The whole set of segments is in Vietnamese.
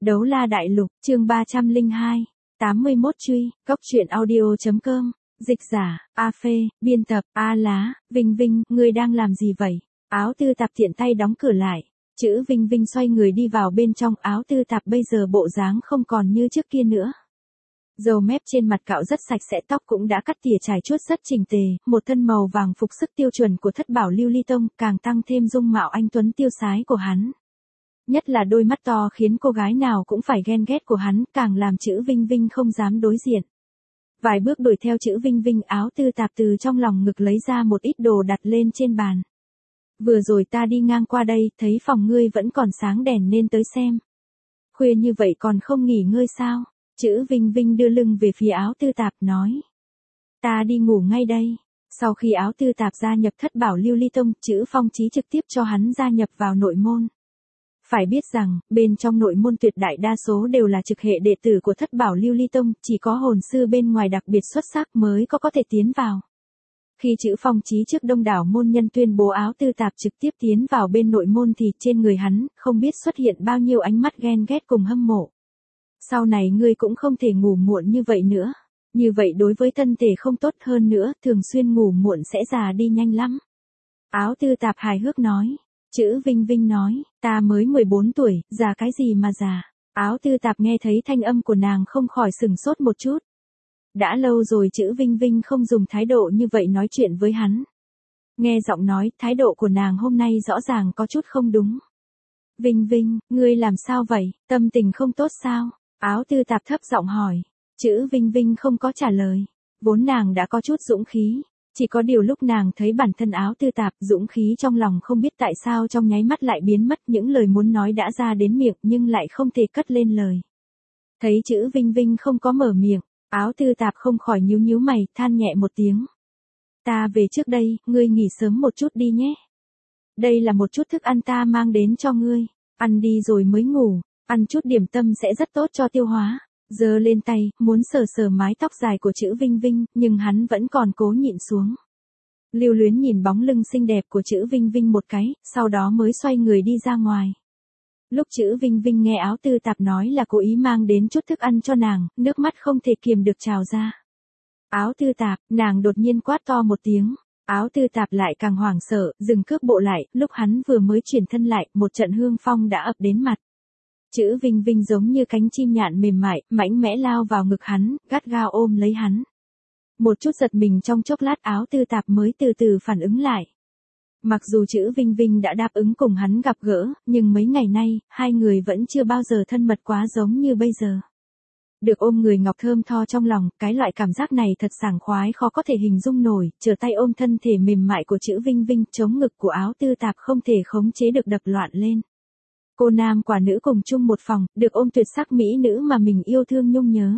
Đấu la đại lục, chương 302, 81 truy, góc truyện audio.com, dịch giả, A Phê, biên tập, A Lá, Vinh Vinh, ngươi đang làm gì vậy? Áo tư tạp tiện tay đóng cửa lại, chữ Vinh Vinh xoay người đi vào bên trong. Áo tư tạp bây giờ bộ dáng không còn như trước kia nữa. Râu mép trên mặt cạo rất sạch sẽ, tóc cũng đã cắt tỉa trải chuốt rất chỉnh tề, một thân màu vàng phục sức tiêu chuẩn của thất bảo lưu ly tông, càng tăng thêm dung mạo anh tuấn tiêu sái của hắn. Nhất là đôi mắt to khiến cô gái nào cũng phải ghen ghét của hắn, càng làm chữ Vinh Vinh không dám đối diện. Vài bước đuổi theo chữ Vinh Vinh, áo tư tạp từ trong lòng ngực lấy ra một ít đồ đặt lên trên bàn. Vừa rồi ta đi ngang qua đây, thấy phòng ngươi vẫn còn sáng đèn nên tới xem. Khuya như vậy còn không nghỉ ngơi sao? Chữ Vinh Vinh đưa lưng về phía áo tư tạp nói. Ta đi ngủ ngay đây. Sau khi áo tư tạp gia nhập thất bảo lưu ly tông, chữ Phong Chí trực tiếp cho hắn gia nhập vào nội môn. Phải biết rằng, bên trong nội môn tuyệt đại đa số đều là trực hệ đệ tử của thất bảo lưu ly tông, chỉ có hồn sư bên ngoài đặc biệt xuất sắc mới có thể tiến vào. Khi chữ Phong Chí trước đông đảo môn nhân tuyên bố áo tư tạp trực tiếp tiến vào bên nội môn thì trên người hắn, không biết xuất hiện bao nhiêu ánh mắt ghen ghét cùng hâm mộ. Sau này ngươi cũng không thể ngủ muộn như vậy nữa. Như vậy đối với thân thể không tốt, hơn nữa, thường xuyên ngủ muộn sẽ già đi nhanh lắm. Áo tư tạp hài hước nói. Chữ Vinh Vinh nói, ta mới 14 tuổi, già cái gì mà già. Áo tư tạp nghe thấy thanh âm của nàng không khỏi sừng sốt một chút. Đã lâu rồi chữ Vinh Vinh không dùng thái độ như vậy nói chuyện với hắn. Nghe giọng nói, thái độ của nàng hôm nay rõ ràng có chút không đúng. Vinh Vinh, ngươi làm sao vậy, tâm tình không tốt sao? Áo tư tạp thấp giọng hỏi. Chữ Vinh Vinh không có trả lời. Vốn nàng đã có chút dũng khí. Chỉ có điều lúc nàng thấy bản thân áo tư tạp, dũng khí trong lòng không biết tại sao trong nháy mắt lại biến mất, những lời muốn nói đã ra đến miệng nhưng lại không thể cất lên lời. Thấy chữ Vinh Vinh không có mở miệng, áo tư tạp không khỏi nhíu nhíu mày, than nhẹ một tiếng. Ta về trước đây, ngươi nghỉ sớm một chút đi nhé. Đây là một chút thức ăn ta mang đến cho ngươi, ăn đi rồi mới ngủ, ăn chút điểm tâm sẽ rất tốt cho tiêu hóa. Giơ lên tay, muốn sờ sờ mái tóc dài của chữ Vinh Vinh, nhưng hắn vẫn còn cố nhịn xuống. Lưu luyến nhìn bóng lưng xinh đẹp của chữ Vinh Vinh một cái, sau đó mới xoay người đi ra ngoài. Lúc chữ Vinh Vinh nghe áo tư tạp nói là cố ý mang đến chút thức ăn cho nàng, nước mắt không thể kiềm được trào ra. Áo tư tạp, nàng đột nhiên quát to một tiếng. Áo tư tạp lại càng hoảng sợ, dừng cước bộ lại, lúc hắn vừa mới chuyển thân lại, một trận hương phong đã ập đến mặt. Chữ Vinh Vinh giống như cánh chim nhạn mềm mại, mãnh mẽ lao vào ngực hắn, gắt gao ôm lấy hắn. Một chút giật mình trong chốc lát, áo tư tạp mới từ từ phản ứng lại. Mặc dù chữ Vinh Vinh đã đáp ứng cùng hắn gặp gỡ, nhưng mấy ngày nay, hai người vẫn chưa bao giờ thân mật quá giống như bây giờ. Được ôm người ngọc thơm tho trong lòng, cái loại cảm giác này thật sảng khoái khó có thể hình dung nổi, trở tay ôm thân thể mềm mại của chữ Vinh Vinh, chống ngực của áo tư tạp không thể khống chế được đập loạn lên. Cô nam quả nữ cùng chung một phòng, được ôm tuyệt sắc mỹ nữ mà mình yêu thương nhung nhớ.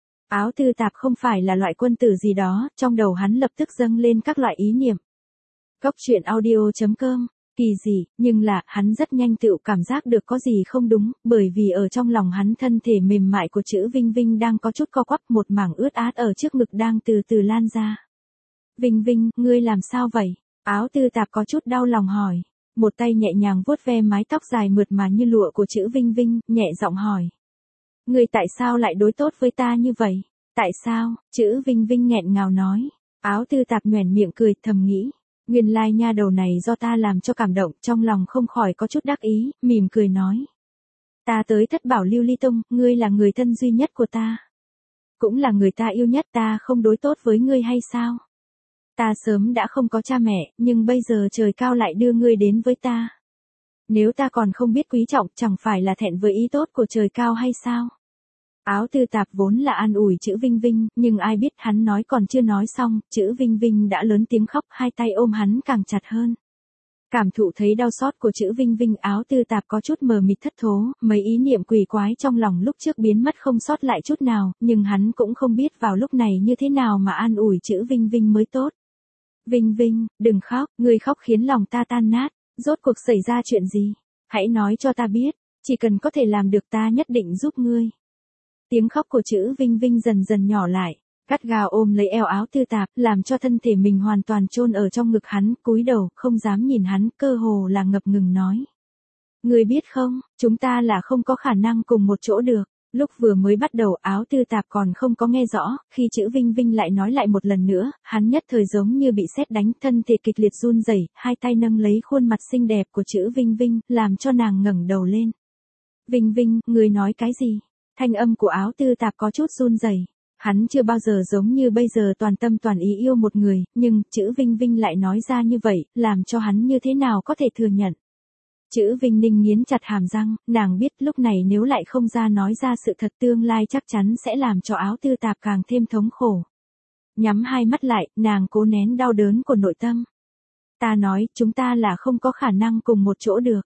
Áo tư tạp không phải là loại quân tử gì đó, trong đầu hắn lập tức dâng lên các loại ý niệm. Góc truyện audio.com, kỳ dị, nhưng là, hắn rất nhanh tự cảm giác được có gì không đúng, bởi vì ở trong lòng hắn thân thể mềm mại của chữ Vinh Vinh đang có chút co quắp, một mảng ướt át ở trước ngực đang từ từ lan ra. Vinh Vinh, ngươi làm sao vậy? Áo tư tạp có chút đau lòng hỏi. Một tay nhẹ nhàng vuốt ve mái tóc dài mượt mà như lụa của chữ Vinh Vinh, nhẹ giọng hỏi. Ngươi tại sao lại đối tốt với ta như vậy? Tại sao? Chữ Vinh Vinh nghẹn ngào nói. Áo tư tạp nhoẻn miệng cười, thầm nghĩ. Nguyên lai nha đầu này do ta làm cho cảm động, trong lòng không khỏi có chút đắc ý, mỉm cười nói. Ta tới thất bảo lưu ly tông, ngươi là người thân duy nhất của ta. Cũng là người ta yêu nhất, ta không đối tốt với ngươi hay sao? Ta sớm đã không có cha mẹ, nhưng bây giờ trời cao lại đưa ngươi đến với ta. Nếu ta còn không biết quý trọng, chẳng phải là thẹn với ý tốt của trời cao hay sao? Áo tư tạp vốn là an ủi chữ Vinh Vinh, nhưng ai biết hắn nói còn chưa nói xong, chữ Vinh Vinh đã lớn tiếng khóc, hai tay ôm hắn càng chặt hơn. Cảm thụ thấy đau xót của chữ Vinh Vinh, áo tư tạp có chút mờ mịt thất thố, mấy ý niệm quỷ quái trong lòng lúc trước biến mất không sót lại chút nào, nhưng hắn cũng không biết vào lúc này như thế nào mà an ủi chữ Vinh Vinh mới tốt. Vinh Vinh, đừng khóc, ngươi khóc khiến lòng ta tan nát, rốt cuộc xảy ra chuyện gì? Hãy nói cho ta biết, chỉ cần có thể làm được ta nhất định giúp ngươi. Tiếng khóc của chữ Vinh Vinh dần dần nhỏ lại, gắt gao ôm lấy eo áo tư tạp, làm cho thân thể mình hoàn toàn chôn ở trong ngực hắn, cúi đầu, không dám nhìn hắn, cơ hồ là ngập ngừng nói. Ngươi biết không, chúng ta là không có khả năng cùng một chỗ được. Lúc vừa mới bắt đầu Áo Tư Tạp còn không có nghe rõ, khi chữ Vinh Vinh lại nói lại một lần nữa, hắn nhất thời giống như bị sét đánh, thân thể kịch liệt run rẩy, hai tay nâng lấy khuôn mặt xinh đẹp của chữ Vinh Vinh, làm cho nàng ngẩng đầu lên. Vinh Vinh, ngươi nói cái gì? Thanh âm của Áo Tư Tạp có chút run rẩy. Hắn chưa bao giờ giống như bây giờ toàn tâm toàn ý yêu một người, nhưng chữ Vinh Vinh lại nói ra như vậy, làm cho hắn như thế nào có thể thừa nhận. Chữ Vinh Ninh nghiến chặt hàm răng, nàng biết lúc này nếu lại không ra nói ra sự thật tương lai chắc chắn sẽ làm cho Áo Tư Tạp càng thêm thống khổ. Nhắm hai mắt lại, nàng cố nén đau đớn của nội tâm. Ta nói, chúng ta là không có khả năng cùng một chỗ được.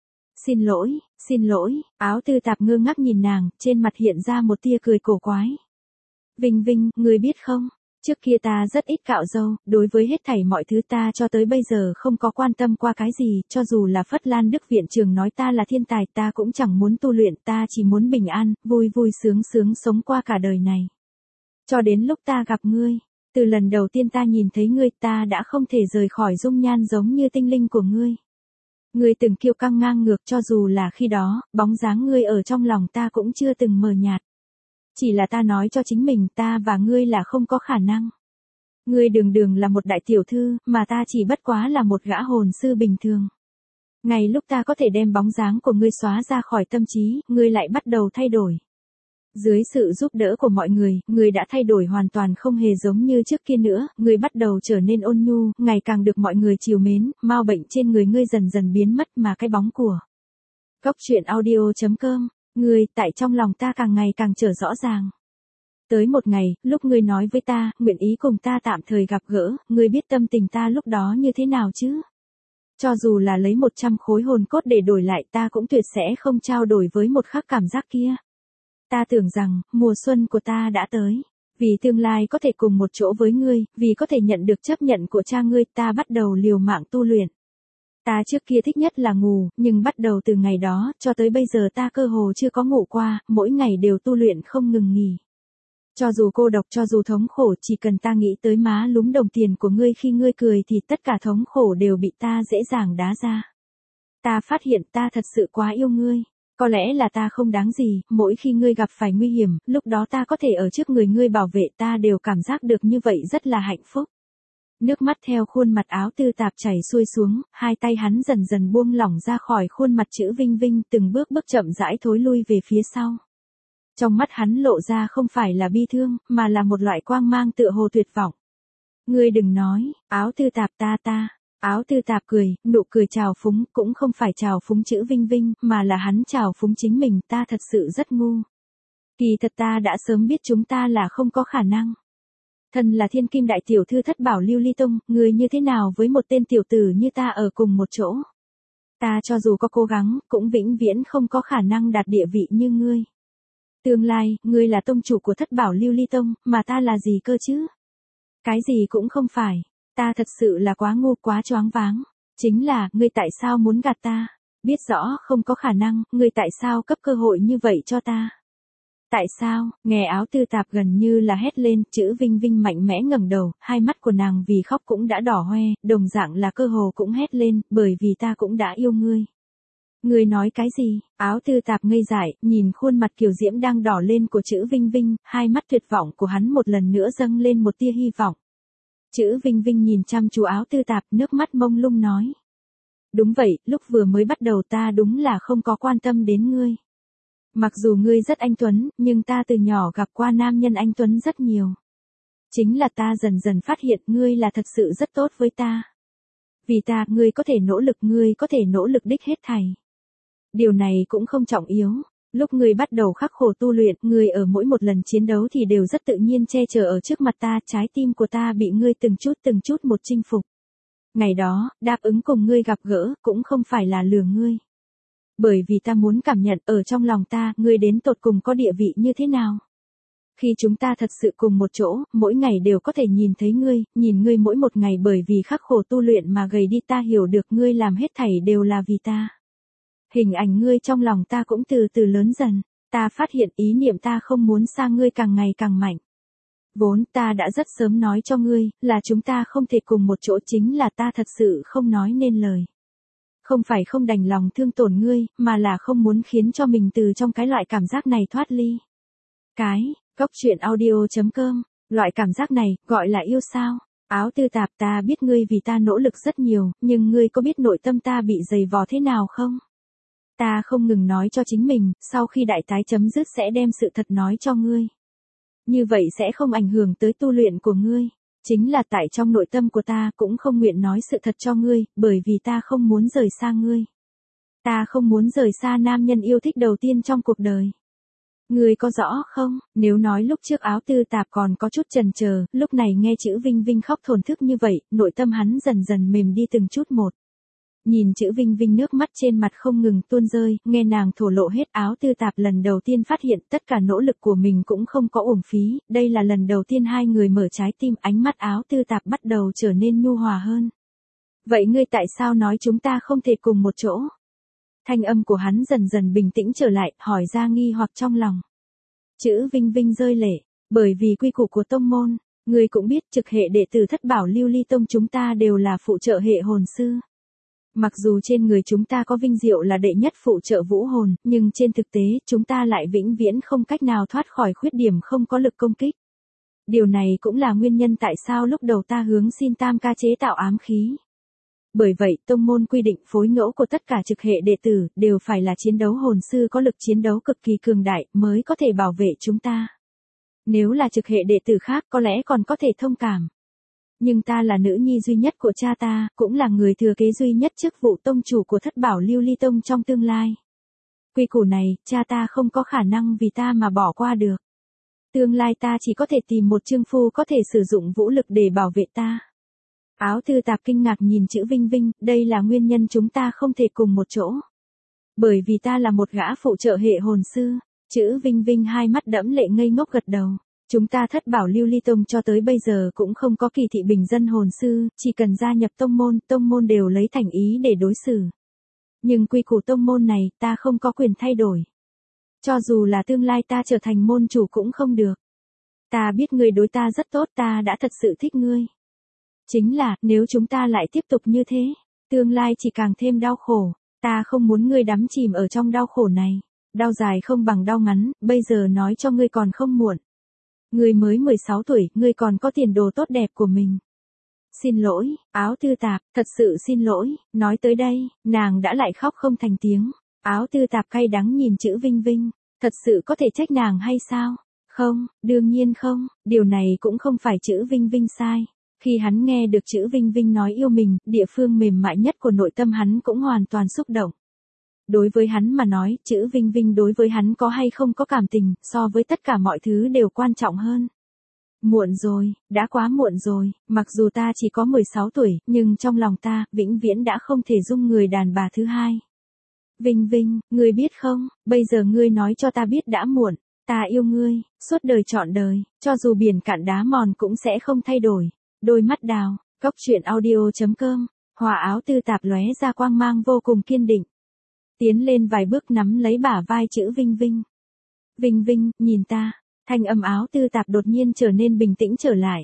Xin lỗi, Áo Tư Tạp ngơ ngác nhìn nàng, trên mặt hiện ra một tia cười cổ quái. Vinh Vinh, ngươi biết không, trước kia ta rất ít cạo râu, đối với hết thảy mọi thứ ta cho tới bây giờ không có quan tâm qua cái gì, cho dù là Phất Lan Đức viện trường nói ta là thiên tài ta cũng chẳng muốn tu luyện, ta chỉ muốn bình an, vui vui sướng sướng sống qua cả đời này. Cho đến lúc ta gặp ngươi, từ lần đầu tiên ta nhìn thấy ngươi ta đã không thể rời khỏi dung nhan giống như tinh linh của ngươi. Ngươi từng kiêu căng ngang ngược cho dù là khi đó, bóng dáng ngươi ở trong lòng ta cũng chưa từng mờ nhạt. Chỉ là ta nói cho chính mình ta và ngươi là không có khả năng. Ngươi đường là một đại tiểu thư, mà ta chỉ bất quá là một gã hồn sư bình thường. Ngay lúc ta có thể đem bóng dáng của ngươi xóa ra khỏi tâm trí, ngươi lại bắt đầu thay đổi. Dưới sự giúp đỡ của mọi người, ngươi đã thay đổi hoàn toàn không hề giống như trước kia nữa, ngươi bắt đầu trở nên ôn nhu, ngày càng được mọi người trìu mến, mau bệnh trên người ngươi dần dần biến mất mà cái bóng của. Cốc truyện audio.com, ngươi tại trong lòng ta càng ngày càng trở rõ ràng. Tới một ngày, lúc ngươi nói với ta, nguyện ý cùng ta tạm thời gặp gỡ, ngươi biết tâm tình ta lúc đó như thế nào chứ? Cho dù là lấy 100 khối hồn cốt để đổi lại ta cũng tuyệt sẽ không trao đổi với một khắc cảm giác kia. Ta tưởng rằng, mùa xuân của ta đã tới. Vì tương lai có thể cùng một chỗ với ngươi, vì có thể nhận được chấp nhận của cha ngươi, ta bắt đầu liều mạng tu luyện. Ta trước kia thích nhất là ngủ, nhưng bắt đầu từ ngày đó, cho tới bây giờ ta cơ hồ chưa có ngủ qua, mỗi ngày đều tu luyện không ngừng nghỉ. Cho dù cô độc cho dù thống khổ chỉ cần ta nghĩ tới má lúm đồng tiền của ngươi khi ngươi cười thì tất cả thống khổ đều bị ta dễ dàng đá ra. Ta phát hiện ta thật sự quá yêu ngươi. Có lẽ là ta không đáng gì, mỗi khi ngươi gặp phải nguy hiểm, lúc đó ta có thể ở trước người ngươi bảo vệ ta đều cảm giác được như vậy rất là hạnh phúc. Nước mắt theo khuôn mặt Áo Tư Tạp chảy xuôi xuống, hai tay hắn dần dần buông lỏng ra khỏi khuôn mặt chữ Vinh Vinh từng bước chậm rãi thối lui về phía sau. Trong mắt hắn lộ ra không phải là bi thương, mà là một loại quang mang tựa hồ tuyệt vọng. Ngươi đừng nói, Áo Tư Tạp ta. Áo Tư Tạp cười, nụ cười trào phúng, cũng không phải trào phúng chữ Vinh Vinh, mà là hắn trào phúng chính mình, ta thật sự rất ngu. Kỳ thật ta đã sớm biết chúng ta là không có khả năng. Thân là thiên kim đại tiểu thư thất bảo Lưu Ly Tông, người như thế nào với một tên tiểu tử như ta ở cùng một chỗ. Ta cho dù có cố gắng, cũng vĩnh viễn không có khả năng đạt địa vị như ngươi. Tương lai, ngươi là tông chủ của thất bảo Lưu Ly Tông, mà ta là gì cơ chứ? Cái gì cũng không phải. Ta thật sự là quá ngu quá choáng váng. Chính là, ngươi tại sao muốn gạt ta? Biết rõ không có khả năng, ngươi tại sao cấp cơ hội như vậy cho ta? Tại sao? Nghe Áo Tư Tạp gần như là hét lên, chữ Vinh Vinh mạnh mẽ ngẩng đầu, hai mắt của nàng vì khóc cũng đã đỏ hoe, đồng dạng là cơ hồ cũng hét lên, bởi vì ta cũng đã yêu ngươi. Ngươi nói cái gì? Áo Tư Tạp ngây dại, nhìn khuôn mặt kiều diễm đang đỏ lên của chữ Vinh Vinh, hai mắt tuyệt vọng của hắn một lần nữa dâng lên một tia hy vọng. Chữ Vinh Vinh nhìn chăm chú Áo Tư Tạp, nước mắt mông lung nói. Đúng vậy, lúc vừa mới bắt đầu ta đúng là không có quan tâm đến ngươi. Mặc dù ngươi rất anh tuấn, nhưng ta từ nhỏ gặp qua nam nhân anh tuấn rất nhiều. Chính là ta dần dần phát hiện ngươi là thật sự rất tốt với ta. Vì ta, ngươi có thể nỗ lực đích hết thảy. Điều này cũng không trọng yếu. Lúc ngươi bắt đầu khắc khổ tu luyện, ngươi ở mỗi một lần chiến đấu thì đều rất tự nhiên che chở ở trước mặt ta, trái tim của ta bị ngươi từng chút một chinh phục. Ngày đó, đáp ứng cùng ngươi gặp gỡ, cũng không phải là lừa ngươi. Bởi vì ta muốn cảm nhận ở trong lòng ta, ngươi đến tột cùng có địa vị như thế nào. Khi chúng ta thật sự cùng một chỗ, mỗi ngày đều có thể nhìn thấy ngươi, nhìn ngươi mỗi một ngày bởi vì khắc khổ tu luyện mà gầy đi ta hiểu được ngươi làm hết thảy đều là vì ta. Hình ảnh ngươi trong lòng ta cũng từ từ lớn dần, ta phát hiện ý niệm ta không muốn xa ngươi càng ngày càng mạnh. Vốn ta đã rất sớm nói cho ngươi, là chúng ta không thể cùng một chỗ chính là ta thật sự không nói nên lời. Không phải không đành lòng thương tổn ngươi, mà là không muốn khiến cho mình từ trong cái loại cảm giác này thoát ly. Cóc truyện audio.com, loại cảm giác này, gọi là yêu sao? Áo tư tạp, ta biết ngươi vì ta nỗ lực rất nhiều, nhưng ngươi có biết nội tâm ta bị dày vò thế nào không? Ta không ngừng nói cho chính mình, sau khi đại tái chấm dứt sẽ đem sự thật nói cho ngươi. Như vậy sẽ không ảnh hưởng tới tu luyện của ngươi. Chính là tại trong nội tâm của ta cũng không nguyện nói sự thật cho ngươi, bởi vì ta không muốn rời xa ngươi. Ta không muốn rời xa nam nhân yêu thích đầu tiên trong cuộc đời. Ngươi có rõ không, nếu nói lúc trước áo tư tạp còn có chút chần chờ, lúc này nghe chữ Vinh Vinh khóc thổn thức như vậy, nội tâm hắn dần dần mềm đi từng chút một. Nhìn chữ Vinh Vinh nước mắt trên mặt không ngừng tuôn rơi, nghe nàng thổ lộ hết, áo tư tạp lần đầu tiên phát hiện tất cả nỗ lực của mình cũng không có uổng phí, đây là lần đầu tiên hai người mở trái tim, ánh mắt áo tư tạp bắt đầu trở nên nhu hòa hơn. Vậy ngươi tại sao nói chúng ta không thể cùng một chỗ? Thanh âm của hắn dần dần bình tĩnh trở lại, hỏi ra nghi hoặc trong lòng. Chữ Vinh Vinh rơi lệ, bởi vì quy củ của tông môn, ngươi cũng biết trực hệ đệ tử Thất Bảo Lưu Ly Tông chúng ta đều là phụ trợ hệ hồn sư. Mặc dù trên người chúng ta có vinh diệu là đệ nhất phụ trợ vũ hồn, nhưng trên thực tế chúng ta lại vĩnh viễn không cách nào thoát khỏi khuyết điểm không có lực công kích. Điều này cũng là nguyên nhân tại sao lúc đầu ta hướng xin Tam ca chế tạo ám khí. Bởi vậy, tông môn quy định phối ngẫu của tất cả trực hệ đệ tử đều phải là chiến đấu hồn sư có lực chiến đấu cực kỳ cường đại mới có thể bảo vệ chúng ta. Nếu là trực hệ đệ tử khác có lẽ còn có thể thông cảm. Nhưng ta là nữ nhi duy nhất của cha ta, cũng là người thừa kế duy nhất chức vụ tông chủ của Thất Bảo Lưu Ly Tông trong tương lai. Quy củ này, cha ta không có khả năng vì ta mà bỏ qua được. Tương lai ta chỉ có thể tìm một trương phu có thể sử dụng vũ lực để bảo vệ ta. Áo tư tạp kinh ngạc nhìn chữ Vinh Vinh, đây là nguyên nhân chúng ta không thể cùng một chỗ. Bởi vì ta là một gã phụ trợ hệ hồn sư, chữ Vinh Vinh hai mắt đẫm lệ ngây ngốc gật đầu. Chúng ta Thất Bảo Lưu Ly Tông cho tới bây giờ cũng không có kỳ thị bình dân hồn sư, chỉ cần gia nhập tông môn đều lấy thành ý để đối xử. Nhưng quy củ tông môn này, ta không có quyền thay đổi. Cho dù là tương lai ta trở thành môn chủ cũng không được. Ta biết ngươi đối ta rất tốt, ta đã thật sự thích ngươi. Chính là, nếu chúng ta lại tiếp tục như thế, tương lai chỉ càng thêm đau khổ, ta không muốn ngươi đắm chìm ở trong đau khổ này. Đau dài không bằng đau ngắn, bây giờ nói cho ngươi còn không muộn. Ngươi mới 16 tuổi, ngươi còn có tiền đồ tốt đẹp của mình. Xin lỗi, áo tư tạp, thật sự xin lỗi, nói tới đây, nàng đã lại khóc không thành tiếng. Áo tư tạp cay đắng nhìn chữ Vinh Vinh, thật sự có thể trách nàng hay sao? Không, đương nhiên không, điều này cũng không phải chữ Vinh Vinh sai. Khi hắn nghe được chữ Vinh Vinh nói yêu mình, địa phương mềm mại nhất của nội tâm hắn cũng hoàn toàn xúc động. Đối với hắn mà nói, chữ Vinh Vinh đối với hắn có hay không có cảm tình, so với tất cả mọi thứ đều quan trọng hơn. Muộn rồi, đã quá muộn rồi, mặc dù ta chỉ có 16 tuổi, nhưng trong lòng ta, vĩnh viễn đã không thể dung người đàn bà thứ hai. Vinh Vinh, ngươi biết không, bây giờ ngươi nói cho ta biết đã muộn, ta yêu ngươi, suốt đời trọn đời, cho dù biển cạn đá mòn cũng sẽ không thay đổi. Đôi mắt đào, cóc truyện audio.com, hòa áo tư tạp lóe ra quang mang vô cùng kiên định. Tiến lên vài bước nắm lấy bả vai chữ Vinh Vinh. Vinh Vinh, nhìn ta, thanh âm áo tư tạp đột nhiên trở nên bình tĩnh trở lại.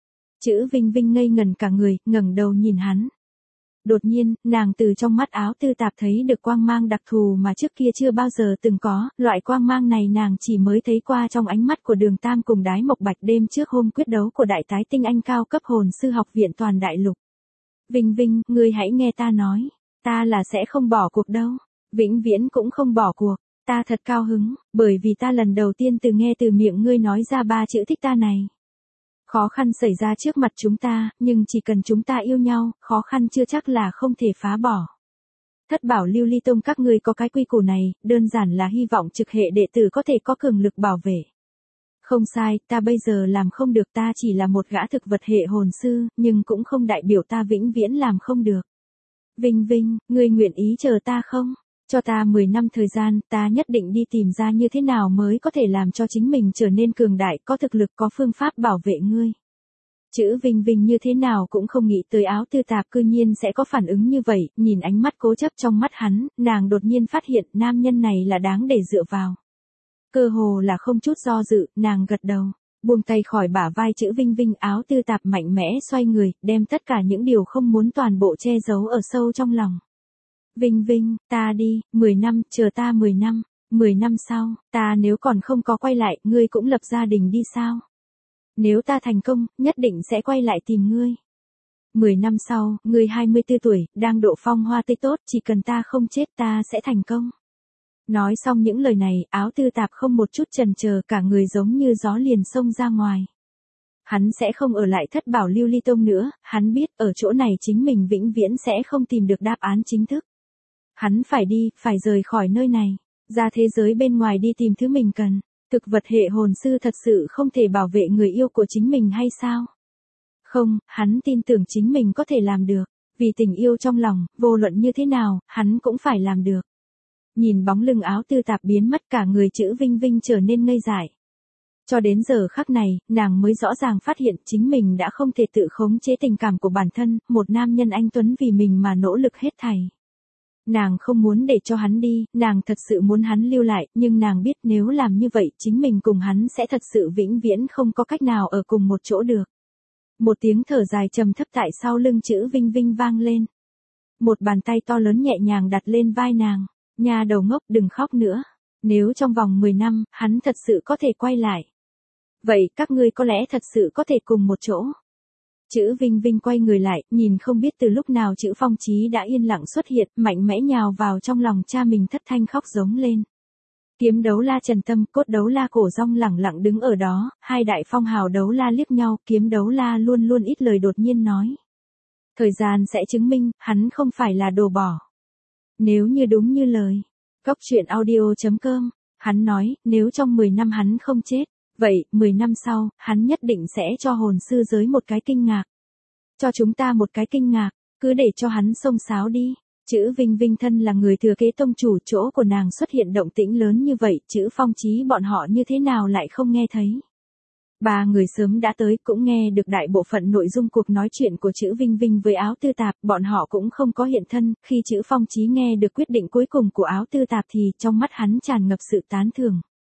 Chữ Vinh Vinh ngây ngần cả người, ngẩng đầu nhìn hắn. Đột nhiên, nàng từ trong mắt áo tư tạp thấy được quang mang đặc thù mà trước kia chưa bao giờ từng có, loại quang mang này nàng chỉ mới thấy qua trong ánh mắt của Đường Tam cùng Đái Mộc Bạch đêm trước hôm quyết đấu của đại tái tinh anh cao cấp hồn sư học viện toàn đại lục. Vinh Vinh, ngươi hãy nghe ta nói, ta là sẽ không bỏ cuộc đâu, vĩnh viễn cũng không bỏ cuộc, ta thật cao hứng, bởi vì ta lần đầu tiên nghe từ miệng ngươi nói ra 3 chữ thích ta này. Khó khăn xảy ra trước mặt chúng ta, nhưng chỉ cần chúng ta yêu nhau, khó khăn chưa chắc là không thể phá bỏ. Thất Bảo Lưu Ly Tông các ngươi có cái quy củ này, đơn giản là hy vọng trực hệ đệ tử có thể có cường lực bảo vệ. Không sai, ta bây giờ làm không được, ta chỉ là một gã thực vật hệ hồn sư, nhưng cũng không đại biểu ta vĩnh viễn làm không được. Vinh Vinh, ngươi nguyện ý chờ ta không? Cho ta 10 năm thời gian, ta nhất định đi tìm ra như thế nào mới có thể làm cho chính mình trở nên cường đại, có thực lực, có phương pháp bảo vệ ngươi. Chữ Vinh Vinh như thế nào cũng không nghĩ tới áo tư tạp cư nhiên sẽ có phản ứng như vậy, nhìn ánh mắt cố chấp trong mắt hắn, nàng đột nhiên phát hiện nam nhân này là đáng để dựa vào. Cơ hồ là không chút do dự, nàng gật đầu, buông tay khỏi bả vai chữ Vinh Vinh, áo tư tạp mạnh mẽ xoay người, đem tất cả những điều không muốn toàn bộ che giấu ở sâu trong lòng. Vinh Vinh, ta đi, 10 năm, chờ ta 10 năm. 10 năm sau, ta nếu còn không có quay lại, ngươi cũng lập gia đình đi sao? Nếu ta thành công, nhất định sẽ quay lại tìm ngươi. 10 năm sau, ngươi 24 tuổi, đang độ phong hoa tươi tốt, chỉ cần ta không chết ta sẽ thành công. Nói xong những lời này, Áo Tư Tạp không một chút chần chờ, cả người giống như gió liền xông ra ngoài. Hắn sẽ không ở lại Thất Bảo Lưu Ly Tông nữa, hắn biết ở chỗ này chính mình vĩnh viễn sẽ không tìm được đáp án chính thức. Hắn phải đi, phải rời khỏi nơi này, ra thế giới bên ngoài đi tìm thứ mình cần. Thực vật hệ hồn sư thật sự không thể bảo vệ người yêu của chính mình hay sao? Không, hắn tin tưởng chính mình có thể làm được. Vì tình yêu trong lòng, vô luận như thế nào, hắn cũng phải làm được. Nhìn bóng lưng Áo Tư Tạp biến mất, cả người chữ Vinh Vinh trở nên ngây dại. Cho đến giờ khắc này, nàng mới rõ ràng phát hiện chính mình đã không thể tự khống chế tình cảm của bản thân, một nam nhân anh tuấn vì mình mà nỗ lực hết thảy. Nàng không muốn để cho hắn đi, nàng thật sự muốn hắn lưu lại, nhưng nàng biết nếu làm như vậy chính mình cùng hắn sẽ thật sự vĩnh viễn không có cách nào ở cùng một chỗ được. Một tiếng thở dài trầm thấp tại sau lưng chữ Vinh Vinh vang lên. Một bàn tay to lớn nhẹ nhàng đặt lên vai nàng. Nha đầu ngốc, đừng khóc nữa. Nếu trong vòng 10 năm, hắn thật sự có thể quay lại. Vậy các ngươi có lẽ thật sự có thể cùng một chỗ. Chữ Vinh Vinh quay người lại, nhìn không biết từ lúc nào chữ Phong Chí đã yên lặng xuất hiện, mạnh mẽ nhào vào trong lòng cha mình, thất thanh khóc giống lên. Kiếm đấu la Trần Tâm, cốt đấu la Cổ Rong lẳng lặng đứng ở đó, hai đại phong hào đấu la liếc nhau, kiếm đấu la luôn luôn ít lời đột nhiên nói. Thời gian sẽ chứng minh, hắn không phải là đồ bỏ. Nếu như đúng như lời, Cốc truyện audio.com, hắn nói, nếu trong 10 năm hắn không chết, vậy, 10 năm sau, hắn nhất định sẽ cho hồn sư giới một cái kinh ngạc. Cho chúng ta một cái kinh ngạc, cứ để cho hắn xông xáo đi. Chữ Vinh Vinh thân là người thừa kế tông chủ, chỗ của nàng xuất hiện động tĩnh lớn như vậy, chữ Phong Chí bọn họ như thế nào lại không nghe thấy. Ba người sớm đã tới, cũng nghe được đại bộ phận nội dung cuộc nói chuyện của chữ Vinh Vinh với Áo Tư Tạp, bọn họ cũng không có hiện thân. Khi chữ Phong Chí nghe được quyết định cuối cùng của Áo Tư Tạp thì trong mắt hắn tràn ngập sự tán thưởng.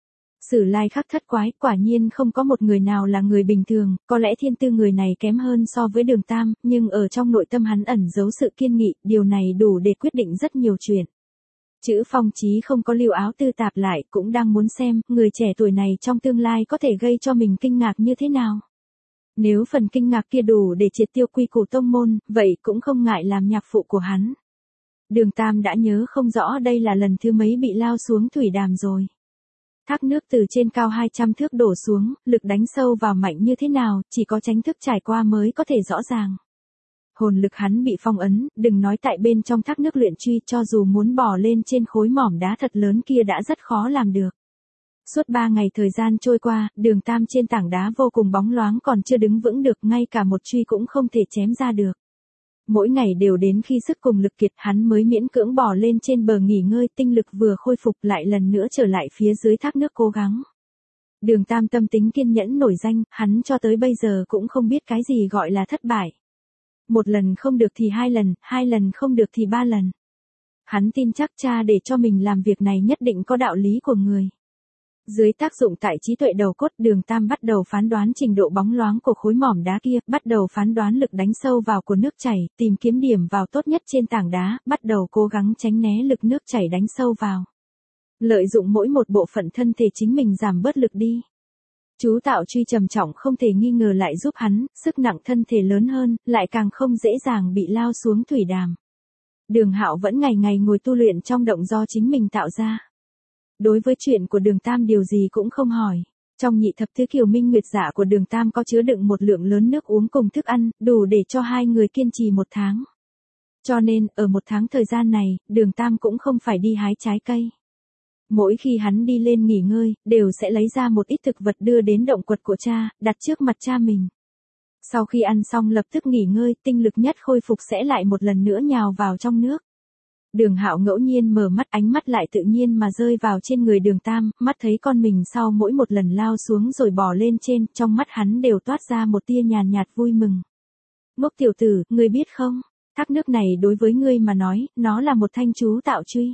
Sử lai khắc thất quái, quả nhiên không có một người nào là người bình thường, có lẽ thiên tư người này kém hơn so với Đường Tam, nhưng ở trong nội tâm hắn ẩn giấu sự kiên nghị, điều này đủ để quyết định rất nhiều chuyện. Chữ Phong Chí không có lưu Áo Tư Tạp lại, cũng đang muốn xem, người trẻ tuổi này trong tương lai có thể gây cho mình kinh ngạc như thế nào. Nếu phần kinh ngạc kia đủ để triệt tiêu quy củ tông môn, vậy cũng không ngại làm nhạc phụ của hắn. Đường Tam đã nhớ không rõ đây là lần thứ mấy bị lao xuống thủy đàm rồi. Thác nước từ trên cao 200 thước đổ xuống, lực đánh sâu vào mạnh như thế nào, chỉ có chính thức trải qua mới có thể rõ ràng. Hồn lực hắn bị phong ấn, đừng nói tại bên trong thác nước luyện truy, cho dù muốn bò lên trên khối mỏm đá thật lớn kia đã rất khó làm được. Suốt 3 ngày thời gian trôi qua, Đường Tam trên tảng đá vô cùng bóng loáng còn chưa đứng vững được, ngay cả một truy cũng không thể chém ra được. Mỗi ngày đều đến khi sức cùng lực kiệt, hắn mới miễn cưỡng bò lên trên bờ nghỉ ngơi, tinh lực vừa khôi phục lại lần nữa trở lại phía dưới thác nước cố gắng. Đường Tam tâm tính kiên nhẫn nổi danh, hắn cho tới bây giờ cũng không biết cái gì gọi là thất bại. Một lần không được thì 2 lần không được thì 3 lần. Hắn tin chắc cha để cho mình làm việc này nhất định có đạo lý của người. Dưới tác dụng tại trí tuệ đầu cốt, Đường Tam bắt đầu phán đoán trình độ bóng loáng của khối mỏm đá kia, bắt đầu phán đoán lực đánh sâu vào của nước chảy, tìm kiếm điểm vào tốt nhất trên tảng đá, bắt đầu cố gắng tránh né lực nước chảy đánh sâu vào. Lợi dụng mỗi một bộ phận thân thể chính mình giảm bớt lực đi. Chú tạo truy trầm trọng không thể nghi ngờ lại giúp hắn, sức nặng thân thể lớn hơn, lại càng không dễ dàng bị lao xuống thủy đàm. Đường Hạo vẫn ngày ngày ngồi tu luyện trong động do chính mình tạo ra. Đối với chuyện của Đường Tam điều gì cũng không hỏi. Trong nhị thập thứ kiều minh nguyệt dạ của Đường Tam có chứa đựng một lượng lớn nước uống cùng thức ăn, đủ để cho hai người kiên trì 1 tháng. Cho nên, ở 1 tháng thời gian này, Đường Tam cũng không phải đi hái trái cây. Mỗi khi hắn đi lên nghỉ ngơi, đều sẽ lấy ra một ít thực vật đưa đến động quật của cha, đặt trước mặt cha mình. Sau khi ăn xong lập tức nghỉ ngơi, tinh lực nhất khôi phục sẽ lại một lần nữa nhào vào trong nước. Đường Hạo ngẫu nhiên mở mắt, ánh mắt lại tự nhiên mà rơi vào trên người Đường Tam, mắt thấy con mình sau mỗi một lần lao xuống rồi bò lên trên, trong mắt hắn đều toát ra một tia nhàn nhạt vui mừng. Ngốc tiểu tử, ngươi biết không, thác nước này đối với ngươi mà nói, nó là một thanh chú tạo truy.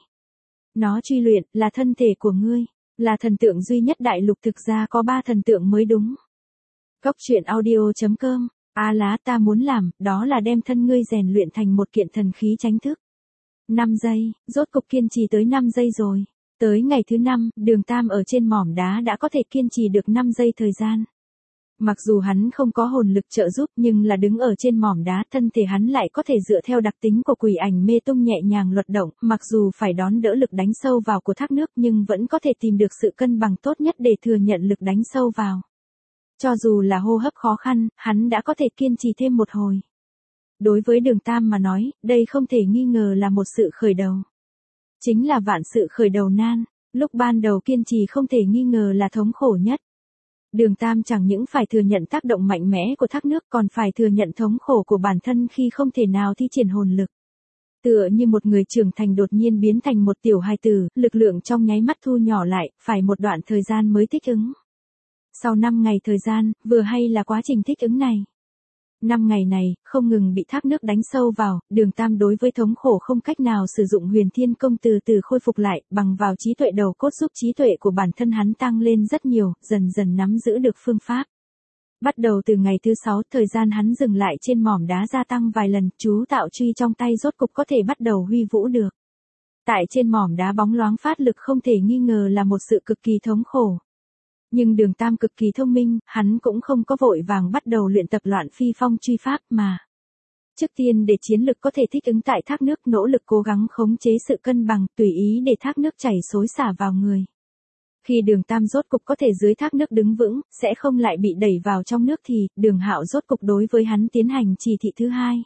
Nó truy luyện, là thân thể của ngươi, là thần tượng duy nhất đại lục, thực ra có 3 thần tượng mới đúng. Cốc truyện audio.com, lá ta muốn làm, đó là đem thân ngươi rèn luyện thành một kiện thần khí tránh thức. 5 giây, rốt cục kiên trì tới 5 giây rồi. Tới ngày thứ 5, Đường Tam ở trên mỏm đá đã có thể kiên trì được 5 giây thời gian. Mặc dù hắn không có hồn lực trợ giúp nhưng là đứng ở trên mỏm đá, thân thể hắn lại có thể dựa theo đặc tính của quỷ ảnh mê tung nhẹ nhàng luật động, mặc dù phải đón đỡ lực đánh sâu vào của thác nước nhưng vẫn có thể tìm được sự cân bằng tốt nhất để thừa nhận lực đánh sâu vào. Cho dù là hô hấp khó khăn, hắn đã có thể kiên trì thêm một hồi. Đối với Đường Tam mà nói, đây không thể nghi ngờ là một sự khởi đầu. Chính là vạn sự khởi đầu nan, lúc ban đầu kiên trì không thể nghi ngờ là thống khổ nhất. Đường Tam chẳng những phải thừa nhận tác động mạnh mẽ của thác nước còn phải thừa nhận thống khổ của bản thân khi không thể nào thi triển hồn lực. Tựa như một người trưởng thành đột nhiên biến thành một tiểu hài tử, lực lượng trong nháy mắt thu nhỏ lại, phải một đoạn thời gian mới thích ứng. Sau 5 ngày thời gian, vừa hay là quá trình thích ứng này. 5 ngày này, không ngừng bị thác nước đánh sâu vào, Đường Tam đối với thống khổ không cách nào sử dụng Huyền Thiên Công từ từ khôi phục lại, bằng vào trí tuệ đầu cốt giúp trí tuệ của bản thân hắn tăng lên rất nhiều, dần dần nắm giữ được phương pháp. Bắt đầu từ ngày thứ 6, thời gian hắn dừng lại trên mỏm đá gia tăng vài lần, chú tạo truy trong tay rốt cục có thể bắt đầu huy vũ được. Tại trên mỏm đá bóng loáng phát lực không thể nghi ngờ là một sự cực kỳ thống khổ. Nhưng Đường Tam cực kỳ thông minh, hắn cũng không có vội vàng bắt đầu luyện tập loạn phi phong truy pháp mà. Trước tiên để chiến lực có thể thích ứng tại thác nước, nỗ lực cố gắng khống chế sự cân bằng, tùy ý để thác nước chảy xối xả vào người. Khi Đường Tam rốt cục có thể dưới thác nước đứng vững, sẽ không lại bị đẩy vào trong nước thì, Đường Hạo rốt cục đối với hắn tiến hành chỉ thị thứ 2.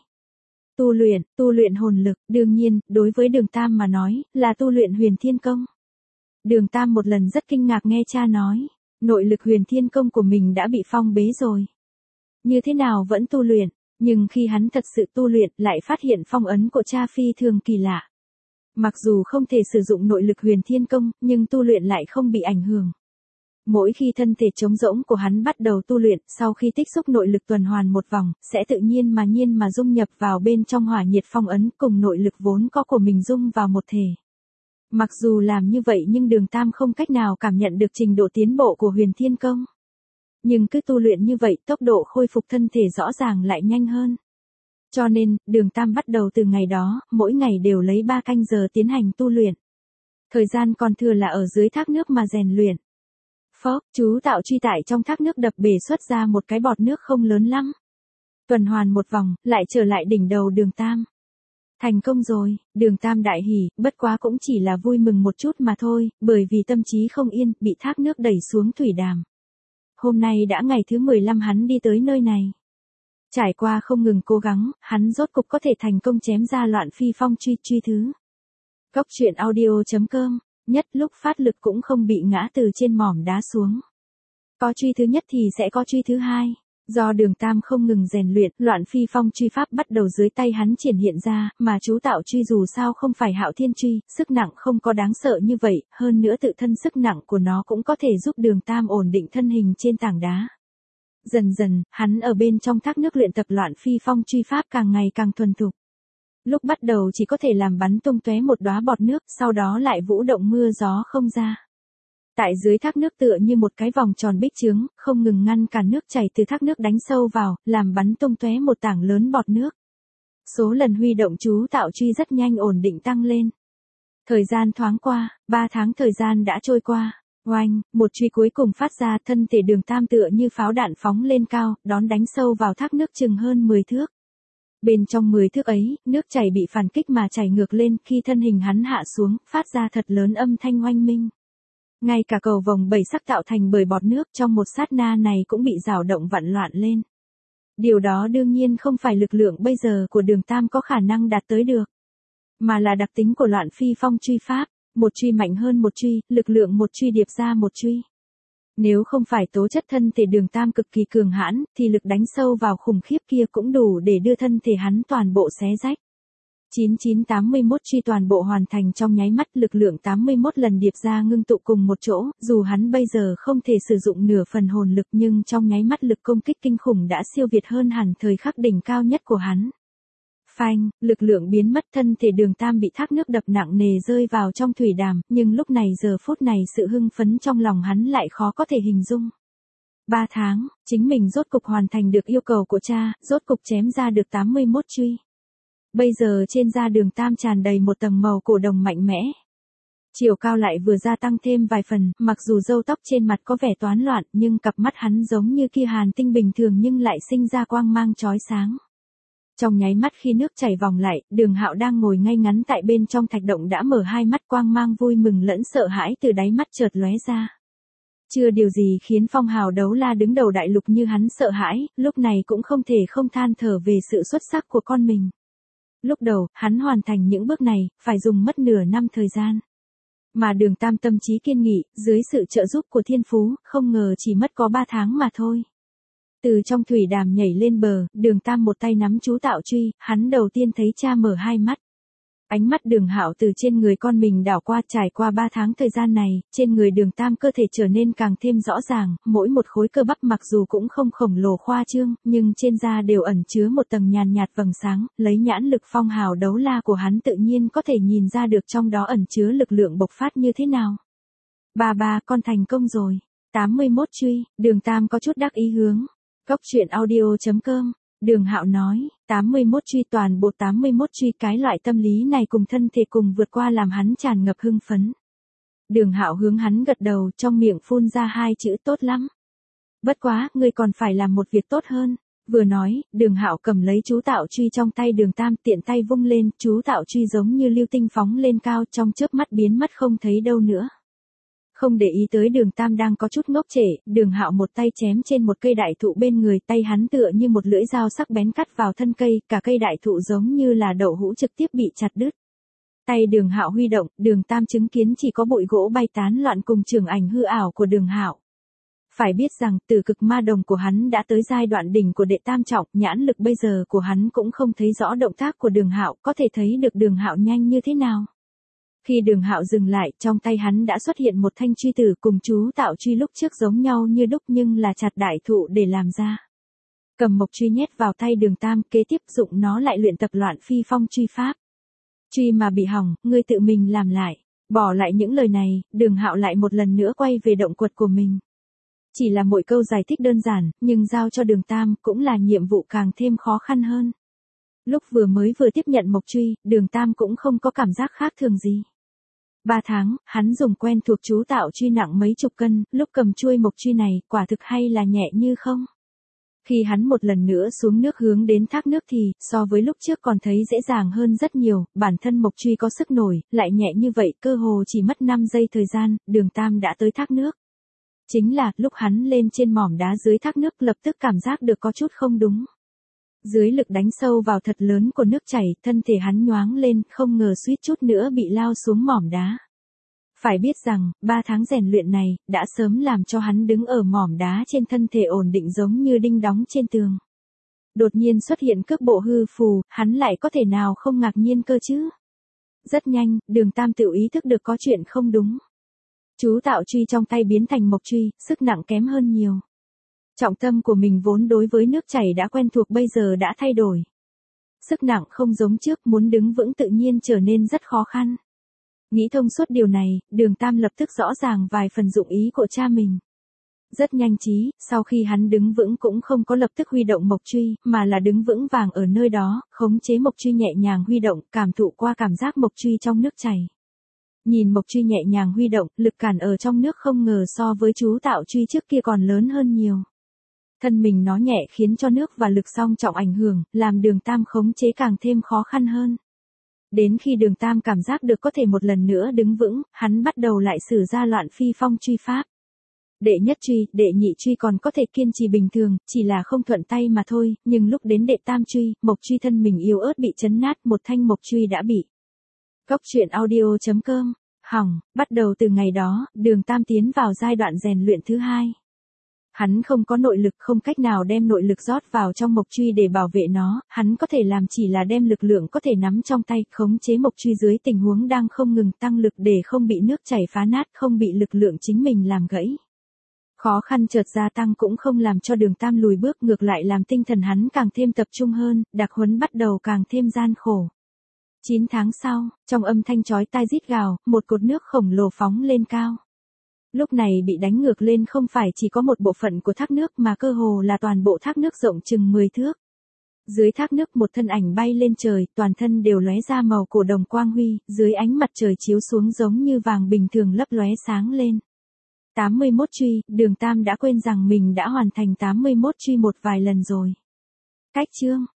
Tu luyện hồn lực, đương nhiên, đối với Đường Tam mà nói, là tu luyện Huyền Thiên Công. Đường Tam một lần rất kinh ngạc nghe cha nói. Nội lực Huyền Thiên Công của mình đã bị phong bế rồi. Như thế nào vẫn tu luyện, nhưng khi hắn thật sự tu luyện lại phát hiện phong ấn của cha phi thường kỳ lạ. Mặc dù không thể sử dụng nội lực Huyền Thiên Công, nhưng tu luyện lại không bị ảnh hưởng. Mỗi khi thân thể trống rỗng của hắn bắt đầu tu luyện, sau khi tích xúc nội lực tuần hoàn một vòng, sẽ tự nhiên mà dung nhập vào bên trong hỏa nhiệt phong ấn cùng nội lực vốn có của mình dung vào một thể. Mặc dù làm như vậy nhưng Đường Tam không cách nào cảm nhận được trình độ tiến bộ của Huyền Thiên Công. Nhưng cứ tu luyện như vậy, tốc độ khôi phục thân thể rõ ràng lại nhanh hơn. Cho nên, Đường Tam bắt đầu từ ngày đó, mỗi ngày đều lấy 3 canh giờ tiến hành tu luyện. Thời gian còn thừa là ở dưới thác nước mà rèn luyện. Phốc, chú tạo truy tại trong thác nước đập bể xuất ra một cái bọt nước không lớn lắm. Tuần hoàn một vòng, lại trở lại đỉnh đầu Đường Tam. Thành công rồi, Đường Tam đại hỉ, bất quá cũng chỉ là vui mừng một chút mà thôi, bởi vì tâm trí không yên, bị thác nước đẩy xuống thủy đàm. Hôm nay đã ngày thứ 15 hắn đi tới nơi này. Trải qua không ngừng cố gắng, hắn rốt cục có thể thành công chém ra loạn phi phong truy thứ. Góc truyện audio.com, nhất lúc phát lực cũng không bị ngã từ trên mỏm đá xuống. Có truy thứ nhất thì sẽ có truy thứ 2. Do Đường Tam không ngừng rèn luyện, loạn phi phong truy pháp bắt đầu dưới tay hắn triển hiện ra, mà chú tạo truy dù sao không phải Hạo Thiên truy, sức nặng không có đáng sợ như vậy, hơn nữa tự thân sức nặng của nó cũng có thể giúp Đường Tam ổn định thân hình trên tảng đá. Dần dần, hắn ở bên trong thác nước luyện tập loạn phi phong truy pháp càng ngày càng thuần thục. Lúc bắt đầu chỉ có thể làm bắn tung tóe một đóa bọt nước, sau đó lại vũ động mưa gió không ra. Tại dưới thác nước tựa như một cái vòng tròn bích chướng, không ngừng ngăn cản nước chảy từ thác nước đánh sâu vào, làm bắn tung tóe một tảng lớn bọt nước. Số lần huy động chú tạo truy rất nhanh ổn định tăng lên. Thời gian thoáng qua, 3 tháng thời gian đã trôi qua. Oanh, một truy cuối cùng phát ra, thân thể Đường Tam tựa như pháo đạn phóng lên cao, đón đánh sâu vào thác nước chừng hơn 10 thước. Bên trong 10 thước ấy, nước chảy bị phản kích mà chảy ngược lên, khi thân hình hắn hạ xuống, phát ra thật lớn âm thanh oanh minh. Ngay cả cầu vồng 7 sắc tạo thành bởi bọt nước trong một sát na này cũng bị rào động vặn loạn lên. Điều đó đương nhiên không phải lực lượng bây giờ của Đường Tam có khả năng đạt tới được, mà là đặc tính của loạn phi phong truy pháp, một truy mạnh hơn một truy, lực lượng một truy điệp ra một truy. Nếu không phải tố chất thân thể Đường Tam cực kỳ cường hãn, thì lực đánh sâu vào khủng khiếp kia cũng đủ để đưa thân thể hắn toàn bộ xé rách. 9981 truy toàn bộ hoàn thành trong nháy mắt, lực lượng 81 lần điệp ra ngưng tụ cùng một chỗ, dù hắn bây giờ không thể sử dụng nửa phần hồn lực nhưng trong nháy mắt lực công kích kinh khủng đã siêu việt hơn hẳn thời khắc đỉnh cao nhất của hắn. Phanh, lực lượng biến mất, thân thể Đường Tam bị thác nước đập nặng nề rơi vào trong thủy đàm, nhưng lúc này giờ phút này sự hưng phấn trong lòng hắn lại khó có thể hình dung. 3 tháng, chính mình rốt cục hoàn thành được yêu cầu của cha, rốt cục chém ra được 81 truy. Bây giờ trên da Đường Tam tràn đầy một tầng màu cổ đồng mạnh mẽ. Chiều cao lại vừa gia tăng thêm vài phần, mặc dù râu tóc trên mặt có vẻ toán loạn, nhưng cặp mắt hắn giống như kia hàn tinh bình thường nhưng lại sinh ra quang mang chói sáng. Trong nháy mắt khi nước chảy vòng lại, Đường Hạo đang ngồi ngay ngắn tại bên trong thạch động đã mở hai mắt, quang mang vui mừng lẫn sợ hãi từ đáy mắt chợt lóe ra. Chưa điều gì khiến phong hào đấu la đứng đầu đại lục như hắn sợ hãi, lúc này cũng không thể không than thở về sự xuất sắc của con mình. Lúc đầu, hắn hoàn thành những bước này, phải dùng mất nửa năm thời gian. Mà Đường Tam tâm trí kiên nghị, dưới sự trợ giúp của thiên phú, không ngờ chỉ mất có 3 tháng mà thôi. Từ trong thủy đàm nhảy lên bờ, Đường Tam một tay nắm chú tạo truy, hắn đầu tiên thấy cha mở hai mắt. Ánh mắt Đường Hạo từ trên người con mình đảo qua, trải qua 3 tháng thời gian này, trên người Đường Tam cơ thể trở nên càng thêm rõ ràng, mỗi một khối cơ bắp mặc dù cũng không khổng lồ khoa trương, nhưng trên da đều ẩn chứa một tầng nhàn nhạt vầng sáng, lấy nhãn lực phong hào đấu la của hắn tự nhiên có thể nhìn ra được trong đó ẩn chứa lực lượng bộc phát như thế nào. Ba, con thành công rồi. 81 truy, Đường Tam có chút đắc ý hướng. Góc truyện audio.com, Đường Hạo nói, 81 truy, toàn bộ 81 truy, cái loại tâm lý này cùng thân thể cùng vượt qua làm hắn tràn ngập hưng phấn. Đường Hạo hướng hắn gật đầu, trong miệng phun ra hai chữ tốt lắm. Bất quá, ngươi còn phải làm một việc tốt hơn. Vừa nói, Đường Hạo cầm lấy chú tạo truy trong tay Đường Tam, tiện tay vung lên, chú tạo truy giống như lưu tinh phóng lên cao, trong chớp mắt biến mất không thấy đâu nữa. Không để ý tới Đường Tam đang có chút ngốc trệ, Đường Hạo một tay chém trên một cây đại thụ bên người, tay hắn tựa như một lưỡi dao sắc bén cắt vào thân cây, cả cây đại thụ giống như là đậu hũ trực tiếp bị chặt đứt. Tay Đường Hạo huy động, Đường Tam chứng kiến chỉ có bụi gỗ bay tán loạn cùng trường ảnh hư ảo của Đường Hạo. Phải biết rằng, từ cực ma đồng của hắn đã tới giai đoạn đỉnh của đệ tam trọng, nhãn lực bây giờ của hắn cũng không thấy rõ động tác của Đường Hạo, có thể thấy được Đường Hạo nhanh như thế nào. Khi Đường Hạo dừng lại, trong tay hắn đã xuất hiện một thanh truy tử cùng chú tạo truy lúc trước giống nhau như đúc nhưng là chặt đại thụ để làm ra. Cầm mộc truy nhét vào tay Đường Tam, kế tiếp dụng nó lại luyện tập loạn phi phong truy pháp. Truy mà bị hỏng, ngươi tự mình làm lại. Bỏ lại những lời này, Đường Hạo lại một lần nữa quay về động quật của mình. Chỉ là mỗi câu giải thích đơn giản, nhưng giao cho Đường Tam cũng là nhiệm vụ càng thêm khó khăn hơn. Lúc vừa tiếp nhận mộc truy, Đường Tam cũng không có cảm giác khác thường gì. 3 tháng, hắn dùng quen thuộc chú tạo truy nặng mấy chục cân, lúc cầm chuôi mộc truy này, quả thực hay là nhẹ như không. Khi hắn một lần nữa xuống nước hướng đến thác nước thì, so với lúc trước còn thấy dễ dàng hơn rất nhiều, bản thân mộc truy có sức nổi, lại nhẹ như vậy, cơ hồ chỉ mất 5 giây thời gian, Đường Tam đã tới thác nước. Chính là, lúc hắn lên trên mỏm đá dưới thác nước lập tức cảm giác được có chút không đúng. Dưới lực đánh sâu vào thật lớn của nước chảy, thân thể hắn nhoáng lên, không ngờ suýt chút nữa bị lao xuống mỏm đá. Phải biết rằng, 3 tháng rèn luyện này, đã sớm làm cho hắn đứng ở mỏm đá trên thân thể ổn định giống như đinh đóng trên tường. Đột nhiên xuất hiện cước bộ hư phù, hắn lại có thể nào không ngạc nhiên cơ chứ? Rất nhanh, Đường Tam tự ý thức được có chuyện không đúng. Chú tạo truy trong tay biến thành mộc truy, sức nặng kém hơn nhiều. Trọng tâm của mình vốn đối với nước chảy đã quen thuộc bây giờ đã thay đổi. Sức nặng không giống trước, muốn đứng vững tự nhiên trở nên rất khó khăn. Nghĩ thông suốt điều này, Đường Tam lập tức rõ ràng vài phần dụng ý của cha mình. Rất nhanh trí, sau khi hắn đứng vững cũng không có lập tức huy động mộc truy, mà là đứng vững vàng ở nơi đó, khống chế mộc truy nhẹ nhàng huy động, cảm thụ qua cảm giác mộc truy trong nước chảy. Nhìn mộc truy nhẹ nhàng huy động, lực cản ở trong nước không ngờ so với chú tạo truy trước kia còn lớn hơn nhiều. Thân mình nó nhẹ khiến cho nước và lực song trọng ảnh hưởng, làm Đường Tam khống chế càng thêm khó khăn hơn. Đến khi Đường Tam cảm giác được có thể một lần nữa đứng vững, hắn bắt đầu lại sử ra loạn phi phong truy pháp. Đệ nhất truy, đệ nhị truy còn có thể kiên trì bình thường, chỉ là không thuận tay mà thôi, nhưng lúc đến đệ tam truy, mộc truy thân mình yếu ớt bị chấn nát, một thanh mộc truy đã bị. Góc truyện audio.com, hỏng, bắt đầu từ ngày đó, Đường Tam tiến vào giai đoạn rèn luyện thứ 2. Hắn không có nội lực, không cách nào đem nội lực rót vào trong mộc truy để bảo vệ nó, hắn có thể làm chỉ là đem lực lượng có thể nắm trong tay, khống chế mộc truy dưới tình huống đang không ngừng tăng lực để không bị nước chảy phá nát, không bị lực lượng chính mình làm gãy. Khó khăn chợt gia tăng cũng không làm cho Đường Tam lùi bước, ngược lại làm tinh thần hắn càng thêm tập trung hơn, đặc huấn bắt đầu càng thêm gian khổ. 9 tháng sau, trong âm thanh chói tai rít gào, một cột nước khổng lồ phóng lên cao. Lúc này bị đánh ngược lên không phải chỉ có một bộ phận của thác nước mà cơ hồ là toàn bộ thác nước rộng chừng 10 thước. Dưới thác nước một thân ảnh bay lên trời, toàn thân đều lóe ra màu cổ đồng quang huy, dưới ánh mặt trời chiếu xuống giống như vàng bình thường lấp lóe sáng lên. 81 truy, Đường Tam đã quên rằng mình đã hoàn thành 81 truy một vài lần rồi. Cách chương